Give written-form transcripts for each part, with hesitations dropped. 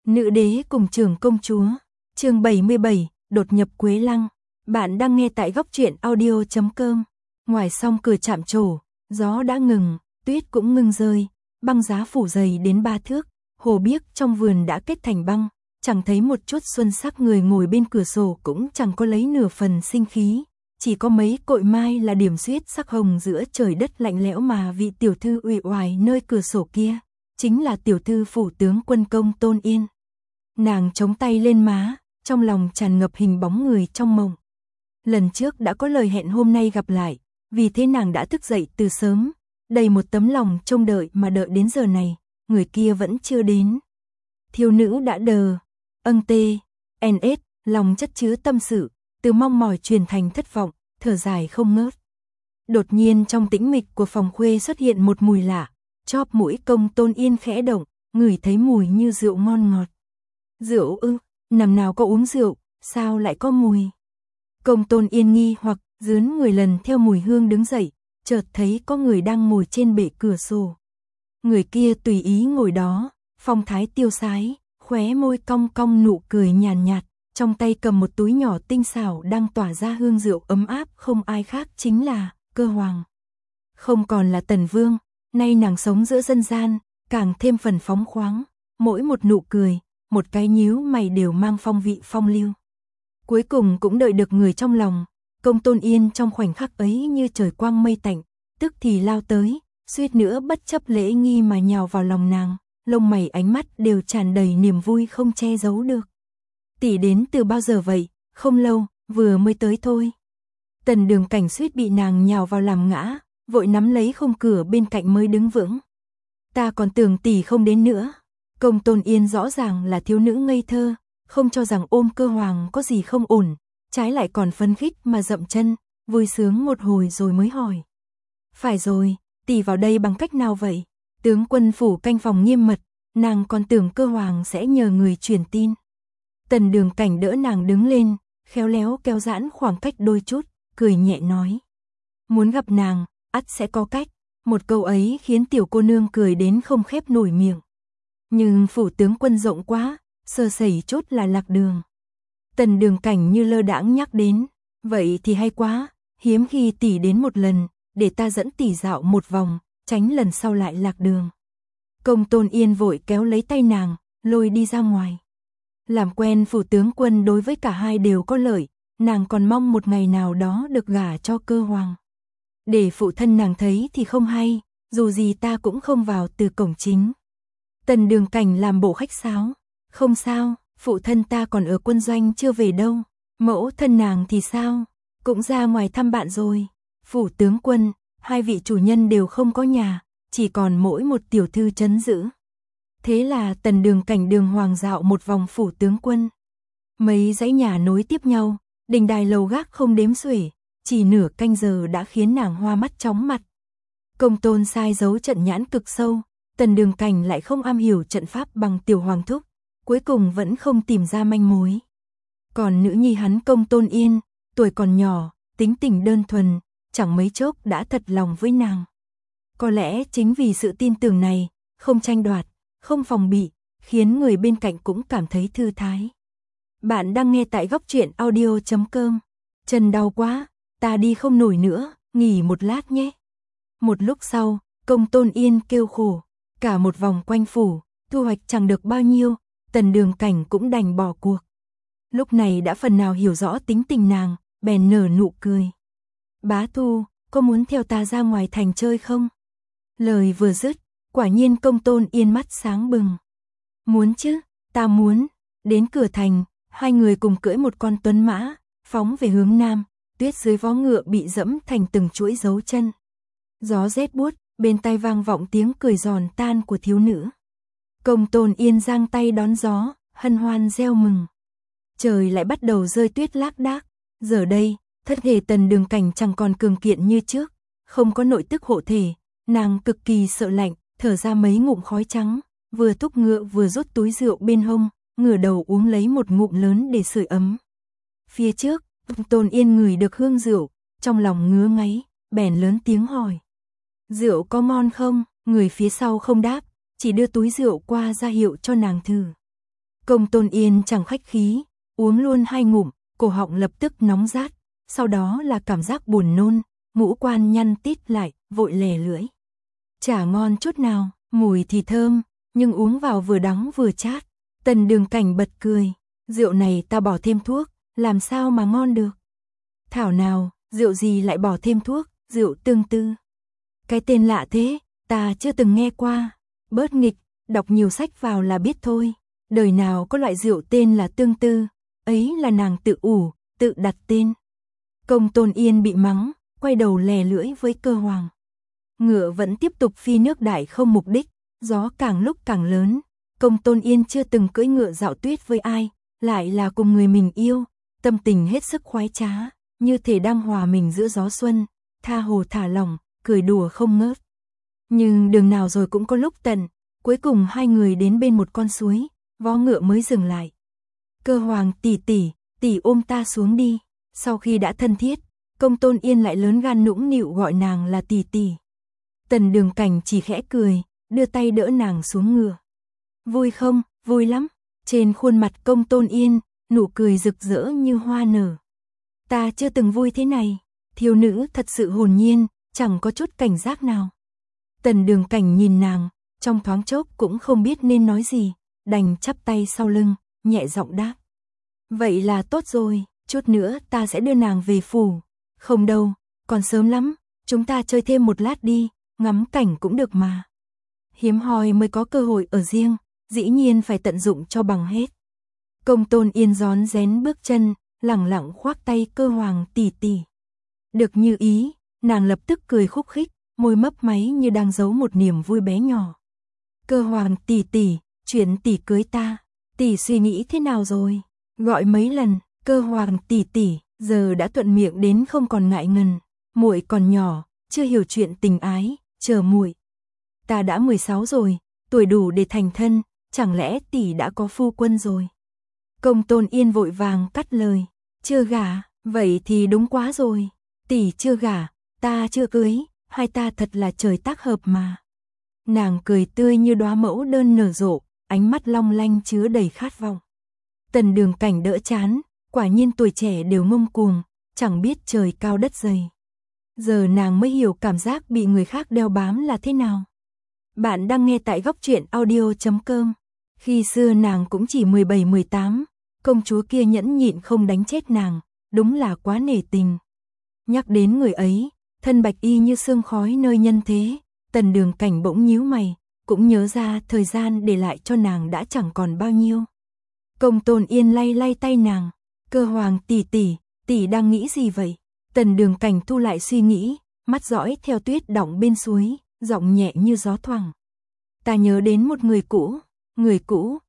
Nữ đế cùng trưởng công chúa, chương 77, đột nhập Quế Lăng. Bạn đang nghe tại góc truyện audio.com. Ngoài song cửa chạm trổ, gió đã ngừng, tuyết cũng ngừng rơi, băng giá phủ dày đến 3 thước, hồ biếc trong vườn đã kết thành băng, chẳng thấy một chút xuân sắc, người ngồi bên cửa sổ cũng chẳng có lấy nửa phần sinh khí, chỉ có mấy cội mai là điểm xuyết sắc hồng giữa trời đất lạnh lẽo mà vị tiểu thư uể oải nơi cửa sổ kia, chính là tiểu thư phủ tướng quân Công Tôn Yên. Nàng chống tay lên má, trong lòng tràn ngập hình bóng người trong mộng. Lần trước đã có lời hẹn hôm nay gặp lại, vì thế nàng đã thức dậy từ sớm, đầy một tấm lòng trông đợi mà đợi đến giờ này, người kia vẫn chưa đến. Thiếu nữ đã đờ, ns, lòng chất chứa tâm sự, từ mong mỏi truyền thành thất vọng, thở dài không ngớt. Đột nhiên trong tĩnh mịch của phòng khuê xuất hiện một mùi lạ, chóp mũi Công Tôn Yên khẽ động, ngửi thấy mùi như rượu ngon ngọt. Rượu ư? Năm nào có uống rượu, sao lại có mùi? Công Tôn Yên nghi hoặc dướn người lần theo mùi hương đứng dậy, chợt thấy có người đang ngồi trên bệ cửa sổ. Người kia tùy ý ngồi đó, phong thái tiêu sái, khóe môi cong cong nụ cười nhàn nhạt, trong tay cầm một túi nhỏ tinh xảo đang tỏa ra hương rượu ấm áp, không ai khác chính là Cơ Hoàng. Không còn là Tần Vương, nay nàng sống giữa dân gian, càng thêm phần phóng khoáng, mỗi một nụ cười, một cái nhíu mày đều mang phong vị phong lưu. Cuối cùng cũng đợi được người trong lòng, Công Tôn Yên trong khoảnh khắc ấy như trời quang mây tạnh, tức thì lao tới, suýt nữa bất chấp lễ nghi mà nhào vào lòng nàng, lông mày ánh mắt đều tràn đầy niềm vui không che giấu được. Tỷ đến từ bao giờ vậy? Không lâu, vừa mới tới thôi. Tần Đường Cảnh suýt bị nàng nhào vào làm ngã, vội nắm lấy khung cửa bên cạnh mới đứng vững. Ta còn tưởng tỷ không đến nữa. Công Tôn Yên rõ ràng là thiếu nữ ngây thơ, không cho rằng ôm Cơ Hoàng có gì không ổn, trái lại còn phấn khích mà dậm chân, vui sướng một hồi rồi mới hỏi. Phải rồi, tỷ vào đây bằng cách nào vậy? Tướng quân phủ canh phòng nghiêm mật, nàng còn tưởng Cơ Hoàng sẽ nhờ người truyền tin. Tần Đường Cảnh đỡ nàng đứng lên, khéo léo kéo giãn khoảng cách đôi chút, cười nhẹ nói. Muốn gặp nàng, ắt sẽ có cách. Một câu ấy khiến tiểu cô nương cười đến không khép nổi miệng. Nhưng phủ tướng quân rộng quá, sơ sẩy chút là lạc đường. Tần Đường Cảnh như lơ đãng nhắc đến, vậy thì hay quá, hiếm khi tỷ đến một lần, để ta dẫn tỷ dạo một vòng, tránh lần sau lại lạc đường. Công Tôn Yên vội kéo lấy tay nàng, lôi đi ra ngoài. Làm quen phủ tướng quân đối với cả hai đều có lợi, nàng còn mong một ngày nào đó được gả cho Cơ Hoàng. Để phụ thân nàng thấy thì không hay, dù gì ta cũng không vào từ cổng chính. Tần Đường Cảnh làm bộ khách sáo, không sao, phụ thân ta còn ở quân doanh chưa về đâu, mẫu thân nàng thì sao, cũng ra ngoài thăm bạn rồi. Phủ tướng quân, hai vị chủ nhân đều không có nhà, chỉ còn mỗi một tiểu thư trấn giữ. Thế là Tần Đường Cảnh đường hoàng dạo một vòng phủ tướng quân. Mấy dãy nhà nối tiếp nhau, đình đài lầu gác không đếm xuể, chỉ nửa canh giờ đã khiến nàng hoa mắt chóng mặt. Công Tôn sai giấu trận nhãn cực sâu, Tần Đường Cảnh lại không am hiểu trận pháp bằng tiểu hoàng thúc, cuối cùng vẫn không tìm ra manh mối. Còn nữ nhi hắn Công Tôn Yên, tuổi còn nhỏ, tính tình đơn thuần, chẳng mấy chốc đã thật lòng với nàng. Có lẽ chính vì sự tin tưởng này, không tranh đoạt, không phòng bị, khiến người bên cạnh cũng cảm thấy thư thái. Bạn đang nghe tại góc truyện audio.com. Chân đau quá, ta đi không nổi nữa, nghỉ một lát nhé. Một lúc sau, Công Tôn Yên kêu khổ, cả một vòng quanh phủ, thu hoạch chẳng được bao nhiêu, Tần Đường Cảnh cũng đành bỏ cuộc. Lúc này đã phần nào hiểu rõ tính tình nàng, bèn nở nụ cười. Bá Thu, có muốn theo ta ra ngoài thành chơi không? Lời vừa dứt, quả nhiên Công Tôn Yên mắt sáng bừng. Muốn chứ, ta muốn. Đến cửa thành, hai người cùng cưỡi một con tuấn mã, phóng về hướng nam, tuyết dưới vó ngựa bị dẫm thành từng chuỗi dấu chân. Gió rét buốt, bên tai vang vọng tiếng cười giòn tan của thiếu nữ. Công Tôn Yên giang tay đón gió, hân hoan reo mừng. Trời lại bắt đầu rơi tuyết lác đác. Giờ đây, thân thể Tần Đường Cảnh chẳng còn cường kiện như trước, không có nội tức hộ thể, nàng cực kỳ sợ lạnh, thở ra mấy ngụm khói trắng, vừa thúc ngựa vừa rút túi rượu bên hông, ngửa đầu uống lấy một ngụm lớn để sưởi ấm. Phía trước, Tôn Yên ngửi được hương rượu, trong lòng ngứa ngáy, bèn lớn tiếng hỏi. Rượu có ngon không? Người phía sau không đáp, chỉ đưa túi rượu qua ra hiệu cho nàng thử. Công Tôn Yên chẳng khách khí, uống luôn 2 ngụm, cổ họng lập tức nóng rát, sau đó là cảm giác buồn nôn, ngũ quan nhăn tít lại, vội lè lưỡi. Chả ngon chút nào, mùi thì thơm, nhưng uống vào vừa đắng vừa chát. Tần Đường Cảnh bật cười, rượu này ta bỏ thêm thuốc, làm sao mà ngon được. Thảo nào, rượu gì lại bỏ thêm thuốc, rượu tương tư. Cái tên lạ thế, ta chưa từng nghe qua. Bớt nghịch, đọc nhiều sách vào là biết thôi. Đời nào có loại rượu tên là tương tư, ấy là nàng tự ủ, tự đặt tên. Công Tôn Yên bị mắng, quay đầu lè lưỡi với Cơ Hoàng. Ngựa vẫn tiếp tục phi nước đại không mục đích, gió càng lúc càng lớn. Công Tôn Yên chưa từng cưỡi ngựa dạo tuyết với ai, lại là cùng người mình yêu, tâm tình hết sức khoái trá, như thể đang hòa mình giữa gió xuân, tha hồ thả lỏng, cười đùa không ngớt. Nhưng đường nào rồi cũng có lúc tận, cuối cùng hai người đến bên một con suối, vó ngựa mới dừng lại. Cơ Hoàng tỷ ôm ta xuống đi. Sau khi đã thân thiết, Công Tôn Yên lại lớn gan nũng nịu gọi nàng là tỷ. Tần Đường Cảnh chỉ khẽ cười, đưa tay đỡ nàng xuống ngựa. Vui không? Vui lắm. Trên khuôn mặt Công Tôn Yên, nụ cười rực rỡ như hoa nở. Ta chưa từng vui thế này. Thiếu nữ thật sự hồn nhiên, chẳng có chút cảnh giác nào. Tần Đường Cảnh nhìn nàng, trong thoáng chốc cũng không biết nên nói gì, đành chắp tay sau lưng, nhẹ giọng đáp. Vậy là tốt rồi, chút nữa ta sẽ đưa nàng về phủ. Không đâu, còn sớm lắm, chúng ta chơi thêm một lát đi, ngắm cảnh cũng được mà. Hiếm hoi mới có cơ hội ở riêng, dĩ nhiên phải tận dụng cho bằng hết. Công Tôn Yên rón rén bước chân, lẳng lặng khoác tay Cơ Hoàng tỷ. Được như ý, nàng lập tức cười khúc khích, môi mấp máy như đang giấu một niềm vui bé nhỏ. Cơ Hoàng tỷ, chuyện tỷ cưới ta, tỷ suy nghĩ thế nào rồi? Gọi mấy lần, Cơ Hoàng tỷ, giờ đã thuận miệng đến không còn ngại ngần. Muội còn nhỏ, chưa hiểu chuyện tình ái, chờ muội. Ta đã 16 rồi, tuổi đủ để thành thân, chẳng lẽ tỷ đã có phu quân rồi? Công Tôn Yên vội vàng cắt lời, chưa gả, vậy thì đúng quá rồi. Tỷ chưa gả, ta chưa cưới, hai ta thật là trời tác hợp mà. Nàng cười tươi như đóa mẫu đơn nở rộ, ánh mắt long lanh chứa đầy khát vọng. Tần Đường Cảnh đỡ chán, quả nhiên tuổi trẻ đều ngông cuồng, chẳng biết trời cao đất dày. Giờ nàng mới hiểu cảm giác bị người khác đeo bám là thế nào. Bạn đang nghe tại goctruyện.audio.com. Khi xưa nàng cũng chỉ 17-18, công chúa kia nhẫn nhịn không đánh chết nàng, đúng là quá nể tình. Nhắc đến người ấy, thân bạch y như sương khói nơi nhân thế, Tần Đường Cảnh bỗng nhíu mày, cũng nhớ ra thời gian để lại cho nàng đã chẳng còn bao nhiêu. Công Tôn Yên lay tay nàng, Cơ Hoàng tỷ đang nghĩ gì vậy? Tần Đường Cảnh thu lại suy nghĩ, mắt dõi theo tuyết đọng bên suối, giọng nhẹ như gió thoảng. Ta nhớ đến một người cũ,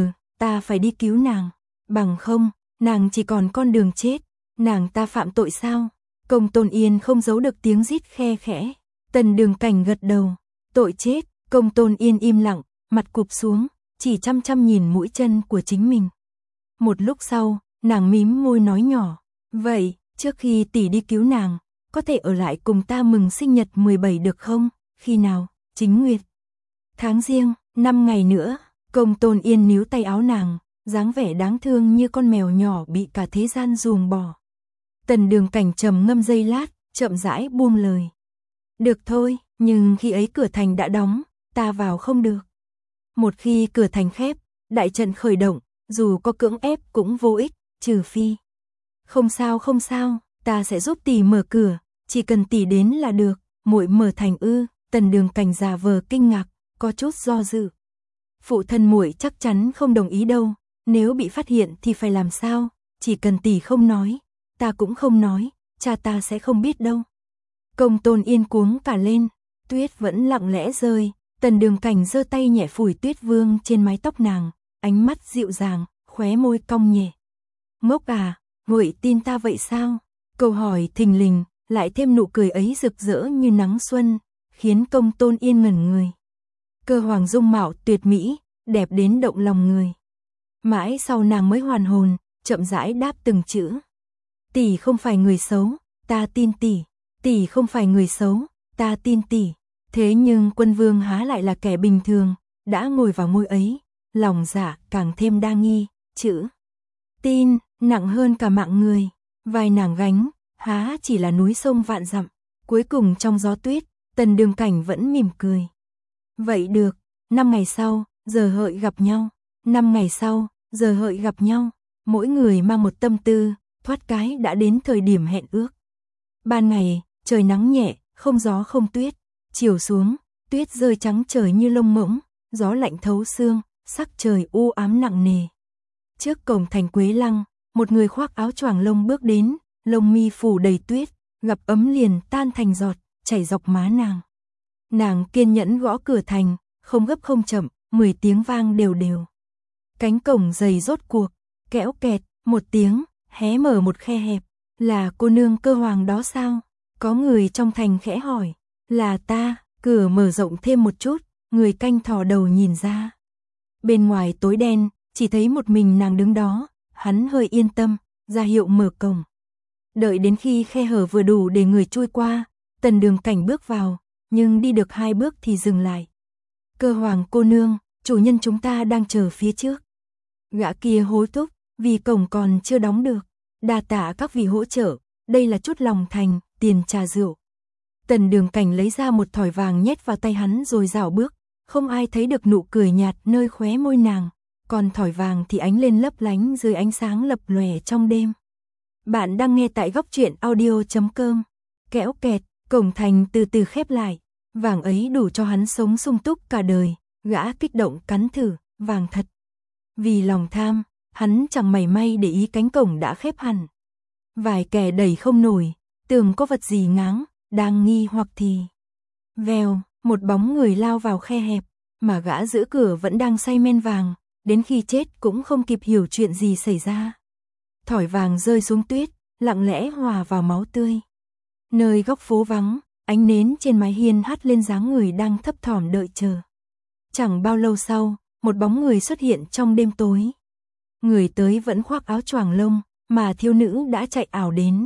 ta phải đi cứu nàng, bằng không, nàng chỉ còn con đường chết, nàng ta phạm tội sao? Công Tôn Yên không giấu được tiếng rít khe khẽ. Tần Đường Cảnh gật đầu, tội chết. Công Tôn Yên im lặng, mặt cụp xuống, chỉ chăm nhìn mũi chân của chính mình. Một lúc sau, nàng mím môi nói nhỏ, vậy, trước khi tỷ đi cứu nàng, có thể ở lại cùng ta mừng sinh nhật 17 được không? Khi nào? Chính nguyệt. Tháng Giêng, 5 ngày nữa. Công Tôn Yên níu tay áo nàng, dáng vẻ đáng thương như con mèo nhỏ bị cả thế gian ruồng bỏ. Tần Đường Cảnh trầm ngâm giây lát, chậm rãi buông lời. Được thôi, nhưng khi ấy cửa thành đã đóng, ta vào không được. Một khi cửa thành khép, đại trận khởi động, dù có cưỡng ép cũng vô ích, trừ phi. Không sao, ta sẽ giúp tỷ mở cửa, chỉ cần tỷ đến là được. Muội mở thành ư? Tần Đường Cảnh giả vờ kinh ngạc, có chút do dự. Phụ thân muội chắc chắn không đồng ý đâu, nếu bị phát hiện thì phải làm sao? Chỉ cần tỷ không nói, ta cũng không nói, cha ta sẽ không biết đâu. Công Tôn Yên cuống cả lên, tuyết vẫn lặng lẽ rơi, Tần Đường Cảnh giơ tay nhẹ phủi tuyết vương trên mái tóc nàng, ánh mắt dịu dàng, khóe môi cong nhẹ. Ngốc à, muội tin ta vậy sao? Câu hỏi thình lình, lại thêm nụ cười ấy rực rỡ như nắng xuân, khiến Công Tôn Yên ngẩn người. Cơ Hoàng dung mạo tuyệt mỹ, đẹp đến động lòng người. Mãi sau nàng mới hoàn hồn, chậm rãi đáp từng chữ. Tỷ không phải người xấu, ta tin tỷ. Tỷ không phải người xấu, ta tin tỷ. Thế nhưng Quân Vương há lại là kẻ bình thường, đã ngồi vào ngôi ấy, lòng dạ càng thêm đa nghi, chữ tin nặng hơn cả mạng người, vai nàng gánh há chỉ là núi sông vạn dặm. Cuối cùng trong gió tuyết, Tần Đường Cảnh vẫn mỉm cười. Vậy được, 5 ngày sau, giờ hợi gặp nhau. 5 ngày sau, giờ hợi gặp nhau. Mỗi người mang một tâm tư, thoát cái đã đến thời điểm hẹn ước. Ban ngày, trời nắng nhẹ, không gió không tuyết. Chiều xuống, tuyết rơi trắng trời như lông ngỗng, gió lạnh thấu xương, sắc trời u ám nặng nề. Trước cổng thành Quế Lăng, một người khoác áo choàng lông bước đến, lông mi phủ đầy tuyết, gặp ấm liền tan thành giọt, chảy dọc má nàng. Nàng kiên nhẫn gõ cửa thành, không gấp không chậm, 10 tiếng vang đều đều. Cánh cổng dày rốt cuộc, kẽo kẹt, một tiếng, hé mở một khe hẹp. Là cô nương Cơ Hoàng đó sao? Có người trong thành khẽ hỏi. Là ta, cửa mở rộng thêm một chút, người canh thò đầu nhìn ra. Bên ngoài tối đen, chỉ thấy một mình nàng đứng đó, hắn hơi yên tâm, ra hiệu mở cổng. Đợi đến khi khe hở vừa đủ để người chui qua, Tần Đường Cảnh bước vào, nhưng đi được 2 bước thì dừng lại. Cơ Hoàng cô nương, chủ nhân chúng ta đang chờ phía trước. Gã kia hối thúc, vì cổng còn chưa đóng được. Đa tạ các vị hỗ trợ, đây là chút lòng thành, tiền trà rượu. Tần Đường Cảnh lấy ra một thỏi vàng nhét vào tay hắn rồi dạo bước, không ai thấy được nụ cười nhạt nơi khóe môi nàng, còn thỏi vàng thì ánh lên lấp lánh dưới ánh sáng lập lòe trong đêm. Bạn đang nghe tại góc truyện audio.com. Kẽo kẹt, cổng thành từ từ khép lại, vàng ấy đủ cho hắn sống sung túc cả đời, gã kích động cắn thử, vàng thật. Vì lòng tham, hắn chẳng mảy may để ý cánh cổng đã khép hẳn. Vài kẻ đẩy không nổi, tưởng có vật gì ngáng, đang nghi hoặc thì vèo, một bóng người lao vào khe hẹp, mà gã giữ cửa vẫn đang say men vàng, đến khi chết cũng không kịp hiểu chuyện gì xảy ra. Thỏi vàng rơi xuống tuyết, lặng lẽ hòa vào máu tươi. Nơi góc phố vắng, ánh nến trên mái hiên hắt lên dáng người đang thấp thỏm đợi chờ. Chẳng bao lâu sau, một bóng người xuất hiện trong đêm tối. Người tới vẫn khoác áo choàng lông, mà thiếu nữ đã chạy ảo đến.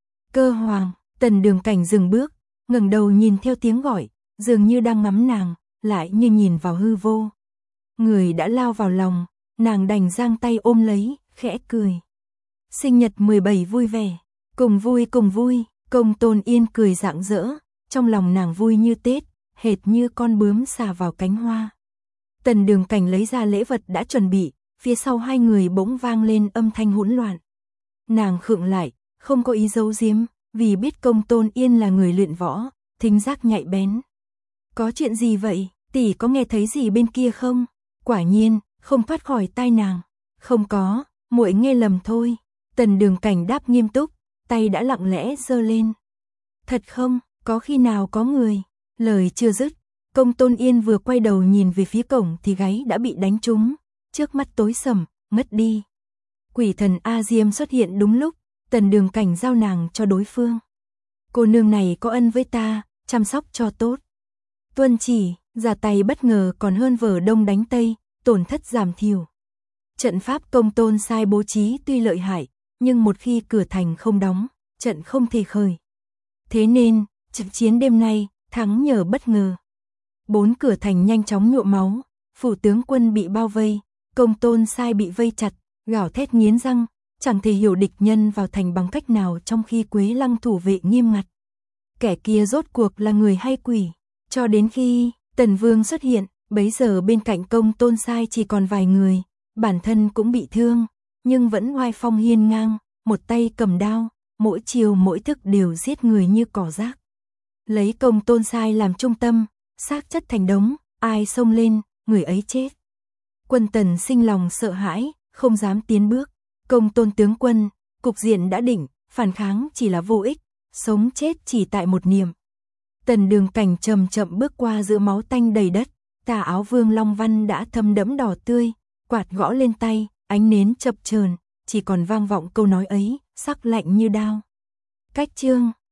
Cơ Hoàng, Tần Đường Cảnh dừng bước, ngẩng đầu nhìn theo tiếng gọi, dường như đang ngắm nàng, lại như nhìn vào hư vô. Người đã lao vào lòng, nàng đành giang tay ôm lấy, khẽ cười. Sinh nhật 17 vui vẻ, cùng vui, Công Tôn Yên cười rạng rỡ, trong lòng nàng vui như Tết, hệt như con bướm xà vào cánh hoa. Tần Đường Cảnh lấy ra lễ vật đã chuẩn bị, phía sau hai người bỗng vang lên âm thanh hỗn loạn. Nàng khựng lại, không có ý giấu giếm, vì biết Công Tôn Yên là người luyện võ, thính giác nhạy bén. Có chuyện gì vậy, tỷ có nghe thấy gì bên kia không? Quả nhiên, không thoát khỏi tai nàng. Không có, muội nghe lầm thôi. Tần Đường Cảnh đáp nghiêm túc, tay đã lặng lẽ giơ lên. Thật không, có khi nào có người? Lời chưa dứt, Công Tôn Yên vừa quay đầu nhìn về phía cổng thì gáy đã bị đánh trúng, trước mắt tối sầm, ngất đi. Quỷ thần A Diêm xuất hiện đúng lúc, Tần Đường Cảnh giao nàng cho đối phương. Cô nương này có ân với ta, chăm sóc cho tốt. Tuân chỉ, ra tay bất ngờ còn hơn vở đông đánh tây, tổn thất giảm thiểu. Trận pháp Công Tôn sai bố trí tuy lợi hại, nhưng một khi cửa thành không đóng, trận không thể khởi. Thế nên, trận chiến đêm nay, thắng nhờ bất ngờ. 4 cửa thành nhanh chóng nhuộm máu, phủ tướng quân bị bao vây, Công Tôn sai bị vây chặt, gào thét nghiến răng, chẳng thể hiểu địch nhân vào thành bằng cách nào trong khi Quế Lăng thủ vệ nghiêm ngặt. Kẻ kia rốt cuộc là người hay quỷ, cho đến khi Tần Vương xuất hiện, bấy giờ bên cạnh Công Tôn sai chỉ còn vài người, bản thân cũng bị thương, nhưng vẫn oai phong hiên ngang, một tay cầm đao, mỗi chiều mỗi thức đều giết người như cỏ rác. Lấy Công Tôn sai làm trung tâm, xác chất thành đống, ai xông lên, người ấy chết. Quân Tần sinh lòng sợ hãi, không dám tiến bước. Công Tôn tướng quân, cục diện đã định, phản kháng chỉ là vô ích, sống chết chỉ tại một niệm. Tần Đường Cảnh chậm chậm bước qua giữa máu tanh đầy đất, tà áo vương long văn đã thâm đẫm đỏ tươi, quạt gõ lên tay, ánh nến chập chờn, chỉ còn vang vọng câu nói ấy, sắc lạnh như đao. Cách chương